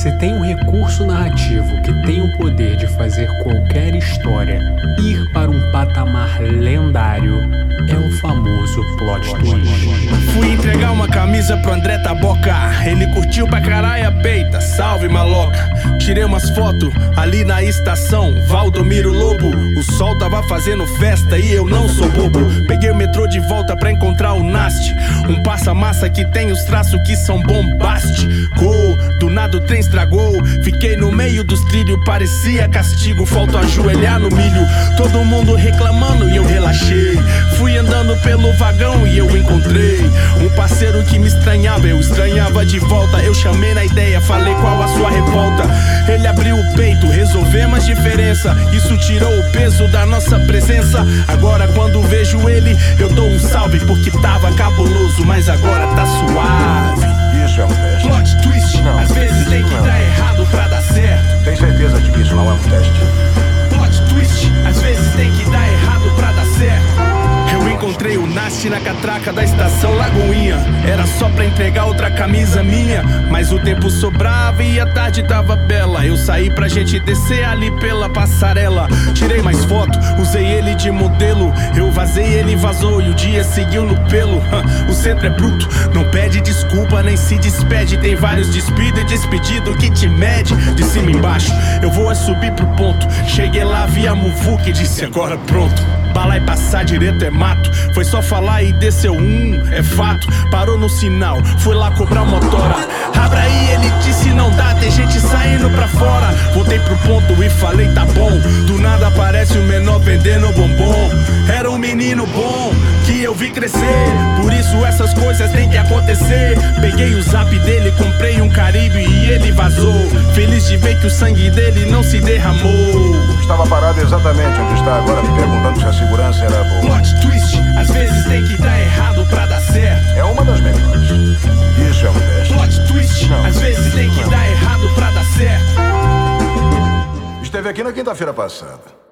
Se tem um recurso narrativo que tem o poder de fazer qualquer história ir para um patamar lendário, é o famoso plot twist. Fui entregar uma camisa pro André Taboca, ele curtiu pra caralho a peita, salve maloca. Tirei umas fotos ali na estação Valdomiro Lobo, o sol tava fazendo festa e eu não sou bobo. Peguei o metrô de volta pra encontrar o Nast, um passa-massa que tem os traços que são bombásticos. Do nada o trem estragou, fiquei no meio dos trilhos, parecia castigo, falta ajoelhar no milho. Todo mundo reclamando e eu relaxei. Fui andando pelo vagão e eu encontrei um parceiro que me estranhava, eu estranhava de volta. Eu chamei na ideia, falei qual a sua revolta. Ele abriu o peito, resolvemos as diferença. Isso tirou o peso da nossa presença. Agora quando vejo ele, eu dou um salve, porque tava cabuloso, mas agora tá suave. Isso é um teste? Plot twist, não. Às vezes tem que dar errado pra dar certo. Tem certeza de que isso não é um teste? Plot twist, às vezes tem que dar errado pra dar certo. Eu encontrei o Nast na catraca da estação Lagoinha. Era só pra entregar outra camisa minha, mas o tempo sobrava e a tarde tava bela. Eu saí pra gente descer ali pela passarela. Tirei mais foto, usei ele de modelo. Eu vazei, ele vazou e o dia seguiu no pelo. O centro é bruto, não pede desculpa nem se despede. Tem vários despido e despedido que te mede de cima embaixo. Eu vou subir pro ponto. Cheguei lá, vi a muvuca e disse agora pronto. Bala e passar direto é mato. Foi só falar e desceu é fato. Parou no sinal, fui lá cobrar motora. Abra aí, ele disse não dá, tem gente saindo pra fora. Voltei pro ponto e falei tá bom. Do nada aparece o menor vendendo bombom. Era um menino bom que eu vi crescer, por isso essas coisas têm que acontecer. Peguei o zap dele, comprei um Caribe e ele vazou. Feliz de ver que o sangue dele não se derramou. Estava parado exatamente onde está agora, me perguntando se a segurança era boa. Plot twist, às vezes tem que dar errado pra dar certo. É uma das melhores. Isso é um teste? Plot twist, não. Às vezes tem que dar errado pra dar certo. Esteve aqui na quinta-feira passada.